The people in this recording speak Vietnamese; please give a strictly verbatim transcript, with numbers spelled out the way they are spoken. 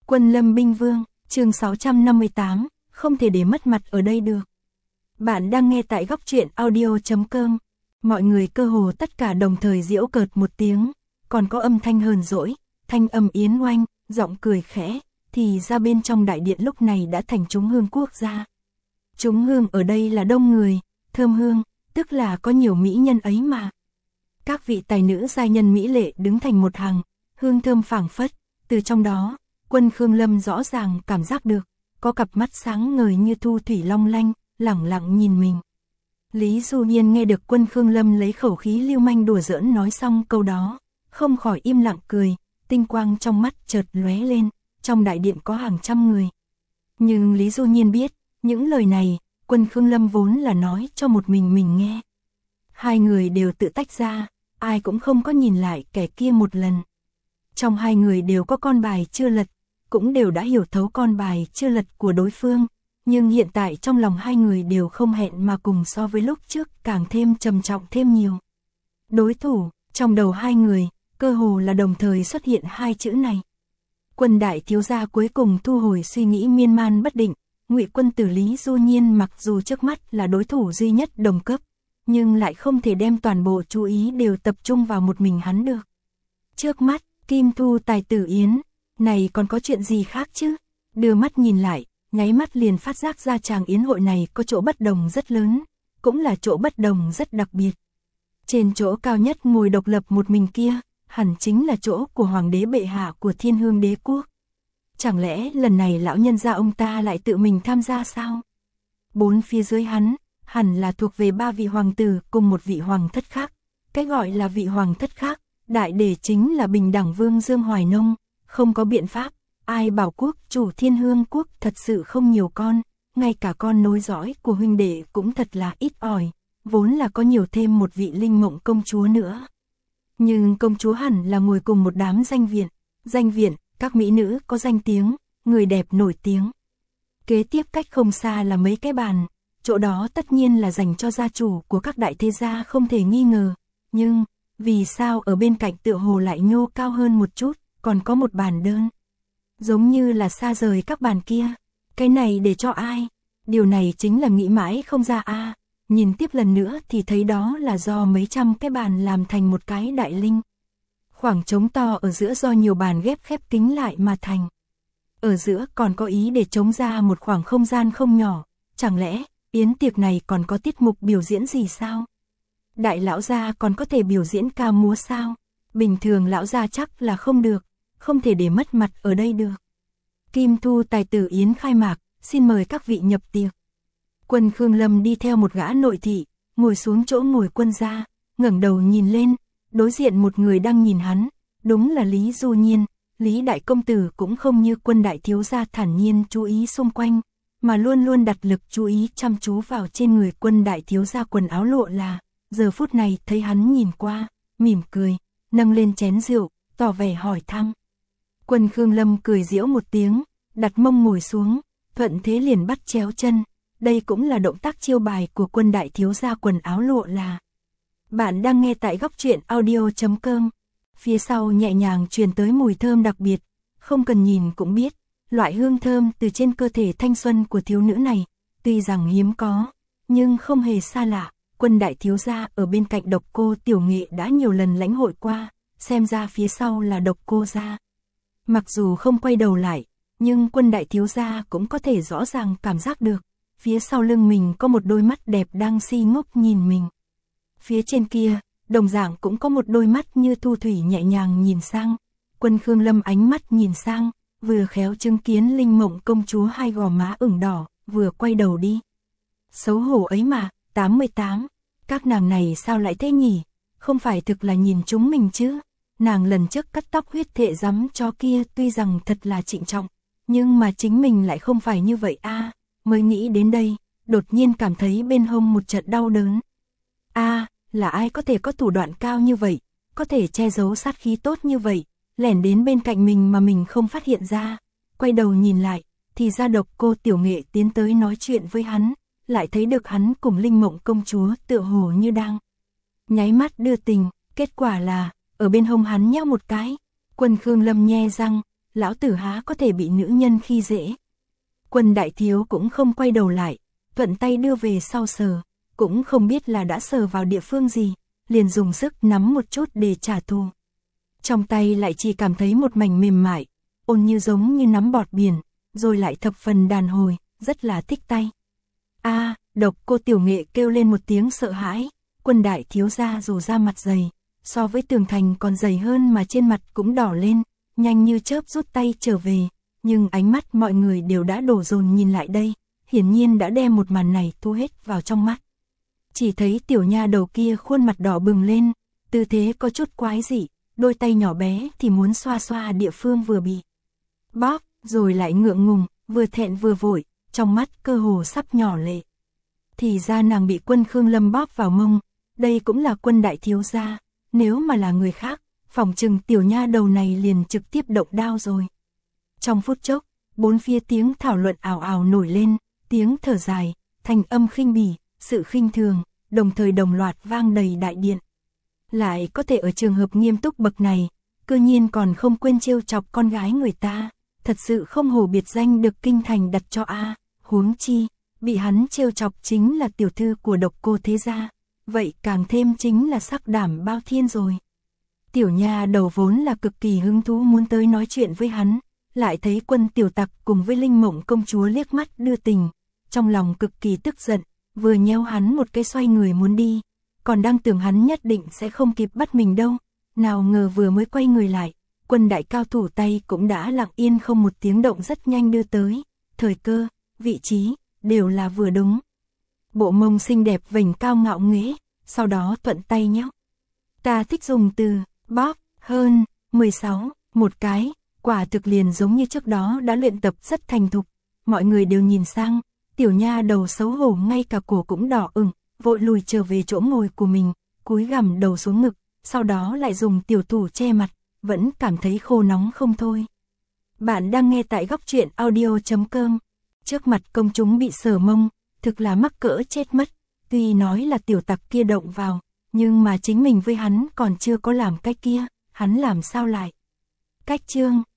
Quân Lâm Binh Vương, chương sáu trăm năm mươi tám, không thể để mất mặt ở đây được. Bạn đang nghe tại góc truyện audio chấm com. Mọi người cơ hồ tất cả đồng thời giễu cợt một tiếng, còn có âm thanh hờn dỗi, thanh âm yến oanh, giọng cười khẽ, thì ra bên trong đại điện lúc này đã thành chúng hương quốc gia. Chúng hương ở đây là đông người, thơm hương, tức là có nhiều mỹ nhân ấy mà. Các vị tài nữ giai nhân mỹ lệ đứng thành một hàng, hương thơm phảng phất, từ trong đó, Quân Khương Lâm rõ ràng cảm giác được, có cặp mắt sáng ngời như thu thủy long lanh, lẳng lặng nhìn mình. Lý Du Nhiên nghe được Quân Khương Lâm lấy khẩu khí lưu manh đùa giỡn nói xong câu đó, không khỏi im lặng cười, tinh quang trong mắt chợt lóe lên, trong đại điện có hàng trăm người. Nhưng Lý Du Nhiên biết, những lời này, Quân Khương Lâm vốn là nói cho một mình mình nghe. Hai người đều tự tách ra, ai cũng không có nhìn lại kẻ kia một lần. Trong hai người đều có con bài chưa lật, cũng đều đã hiểu thấu con bài chưa lật của đối phương, nhưng hiện tại trong lòng hai người đều không hẹn mà cùng so với lúc trước càng thêm trầm trọng thêm nhiều. Đối thủ, trong đầu hai người, cơ hồ là đồng thời xuất hiện hai chữ này. Quân đại thiếu gia cuối cùng thu hồi suy nghĩ miên man bất định, Ngụy quân tử Lý Du Nhiên mặc dù trước mắt là đối thủ duy nhất đồng cấp, nhưng lại không thể đem toàn bộ chú ý đều tập trung vào một mình hắn được. Trước mắt, Kim Thu tài tử Yến, này còn có chuyện gì khác chứ? Đưa mắt nhìn lại, nháy mắt liền phát giác ra chàng yến hội này có chỗ bất đồng rất lớn, cũng là chỗ bất đồng rất đặc biệt. Trên chỗ cao nhất ngồi độc lập một mình kia, hẳn chính là chỗ của hoàng đế bệ hạ của Thiên Hương Đế quốc. Chẳng lẽ lần này lão nhân gia ông ta lại tự mình tham gia sao? Bốn phía dưới hắn, hẳn là thuộc về ba vị hoàng tử cùng một vị hoàng thất khác. Cái gọi là vị hoàng thất khác, đại để chính là bình đẳng vương Dương Hoài Nông, không có biện pháp, ai bảo quốc chủ Thiên Hương quốc thật sự không nhiều con, ngay cả con nối dõi của huynh đệ cũng thật là ít ỏi, vốn là có nhiều thêm một vị Linh Mộng công chúa nữa. Nhưng công chúa hẳn là ngồi cùng một đám danh viện, danh viện, các mỹ nữ có danh tiếng, người đẹp nổi tiếng. Kế tiếp cách không xa là mấy cái bàn, chỗ đó tất nhiên là dành cho gia chủ của các đại thế gia không thể nghi ngờ, nhưng vì sao ở bên cạnh tựa hồ lại nhô cao hơn một chút, còn có một bàn đơn. Giống như là xa rời các bàn kia, cái này để cho ai? Điều này chính là nghĩ mãi không ra a. Nhìn tiếp lần nữa thì thấy đó là do mấy trăm cái bàn làm thành một cái đại linh. Khoảng trống to ở giữa do nhiều bàn ghép khép kín lại mà thành. Ở giữa còn có ý để trống ra một khoảng không gian không nhỏ, chẳng lẽ yến tiệc này còn có tiết mục biểu diễn gì sao? Đại lão gia còn có thể biểu diễn ca múa sao? Bình thường lão gia chắc là không được, không thể để mất mặt ở đây được. Kim Thu tài tử Yến khai mạc, xin mời các vị nhập tiệc. Quân Khương Lâm đi theo một gã nội thị, ngồi xuống chỗ ngồi quân gia, ngẩng đầu nhìn lên, đối diện một người đang nhìn hắn, đúng là Lý Du Nhiên. Lý đại công tử cũng không như Quân đại thiếu gia thản nhiên chú ý xung quanh, mà luôn luôn đặt lực chú ý chăm chú vào trên người Quân đại thiếu gia quần áo lộ là, giờ phút này thấy hắn nhìn qua, mỉm cười, nâng lên chén rượu, tỏ vẻ hỏi thăm. Quân Khương Lâm cười giễu một tiếng, đặt mông ngồi xuống, thuận thế liền bắt chéo chân, đây cũng là động tác chiêu bài của Quân đại thiếu gia quần áo lộ là. Bạn đang nghe tại góc truyện audio chấm com. Phía sau nhẹ nhàng truyền tới mùi thơm đặc biệt, không cần nhìn cũng biết, loại hương thơm từ trên cơ thể thanh xuân của thiếu nữ này, tuy rằng hiếm có, nhưng không hề xa lạ. Quân đại thiếu gia ở bên cạnh Độc Cô Tiểu Nghệ đã nhiều lần lãnh hội qua, xem ra phía sau là Độc Cô gia. Mặc dù không quay đầu lại, nhưng Quân đại thiếu gia cũng có thể rõ ràng cảm giác được, phía sau lưng mình có một đôi mắt đẹp đang si ngốc nhìn mình. Phía trên kia, đồng dạng cũng có một đôi mắt như thu thủy nhẹ nhàng nhìn sang. Quân Khương Lâm ánh mắt nhìn sang, vừa khéo chứng kiến Linh Mộng công chúa hai gò má ửng đỏ, vừa quay đầu đi. Xấu hổ ấy mà, tám mươi tám, các nàng này sao lại thế nhỉ? Không phải thực là nhìn chúng mình chứ? Nàng lần trước cắt tóc huyết thệ rắm chó kia tuy rằng thật là trịnh trọng, nhưng mà chính mình lại không phải như vậy a. À, mới nghĩ đến đây, đột nhiên cảm thấy bên hông một trận đau đớn. A, à, là ai có thể có thủ đoạn cao như vậy, có thể che giấu sát khí tốt như vậy, lẻn đến bên cạnh mình mà mình không phát hiện ra. Quay đầu nhìn lại, thì ra Độc Cô Tiểu Nghệ tiến tới nói chuyện với hắn, lại thấy được hắn cùng Linh Mộng công chúa tựa hồ như đang nháy mắt đưa tình, kết quả là ở bên hông hắn nheo một cái. Quân Khương Lâm nhe răng, lão tử há có thể bị nữ nhân khi dễ. Quân đại thiếu cũng không quay đầu lại, thuận tay đưa về sau sờ, cũng không biết là đã sờ vào địa phương gì, liền dùng sức nắm một chút để trả thù. Trong tay lại chỉ cảm thấy một mảnh mềm mại, ôn như giống như nắm bọt biển, rồi lại thập phần đàn hồi, rất là thích tay. A, độc, cô tiểu nghệ kêu lên một tiếng sợ hãi, Quân đại thiếu gia dù da mặt dày, so với tường thành còn dày hơn mà trên mặt cũng đỏ lên, nhanh như chớp rút tay trở về, nhưng ánh mắt mọi người đều đã đổ dồn nhìn lại đây, hiển nhiên đã đem một màn này thu hết vào trong mắt. Chỉ thấy tiểu nha đầu kia khuôn mặt đỏ bừng lên, tư thế có chút quái dị, đôi tay nhỏ bé thì muốn xoa xoa địa phương vừa bị bóp, rồi lại ngượng ngùng, vừa thẹn vừa vội, trong mắt cơ hồ sắp nhỏ lệ. Thì ra nàng bị Quân Khương Lâm bóp vào mông, đây cũng là Quân đại thiếu gia, nếu mà là người khác, phỏng chừng tiểu nha đầu này liền trực tiếp động đao rồi. Trong phút chốc, bốn phía tiếng thảo luận ào ào nổi lên, tiếng thở dài, thanh âm khinh bỉ, sự khinh thường, đồng thời đồng loạt vang đầy đại điện. Lại có thể ở trường hợp nghiêm túc bậc này, cơ nhiên còn không quên trêu chọc con gái người ta, thật sự không hổ biệt danh được kinh thành đặt cho a, huống chi, bị hắn trêu chọc chính là tiểu thư của Độc Cô thế gia, vậy càng thêm chính là sắc đảm bao thiên rồi. Tiểu nha đầu vốn là cực kỳ hứng thú muốn tới nói chuyện với hắn, lại thấy Quân tiểu tặc cùng với Linh Mộng công chúa liếc mắt đưa tình, trong lòng cực kỳ tức giận, vừa nhéo hắn một cái xoay người muốn đi, còn đang tưởng hắn nhất định sẽ không kịp bắt mình đâu, nào ngờ vừa mới quay người lại, Quân đại cao thủ tay cũng đã lặng yên không một tiếng động rất nhanh đưa tới, thời cơ, vị trí, đều là vừa đúng. Bộ mông xinh đẹp vành cao ngạo nghễ, sau đó thuận tay nhéo. Ta thích dùng từ, bóp, hơn, mười sáu, một cái, quả thực liền giống như trước đó đã luyện tập rất thành thục, mọi người đều nhìn sang, tiểu nha đầu xấu hổ ngay cả cổ cũng đỏ ửng, vội lùi trở về chỗ ngồi của mình, cúi gằm đầu xuống ngực, sau đó lại dùng tiểu thủ che mặt, vẫn cảm thấy khô nóng không thôi. Bạn đang nghe tại góc truyện audio chấm com. Trước mặt công chúng bị sờ mông, thực là mắc cỡ chết mất, tuy nói là tiểu tặc kia động vào, nhưng mà chính mình với hắn còn chưa có làm cái kia, hắn làm sao lại. Cách chương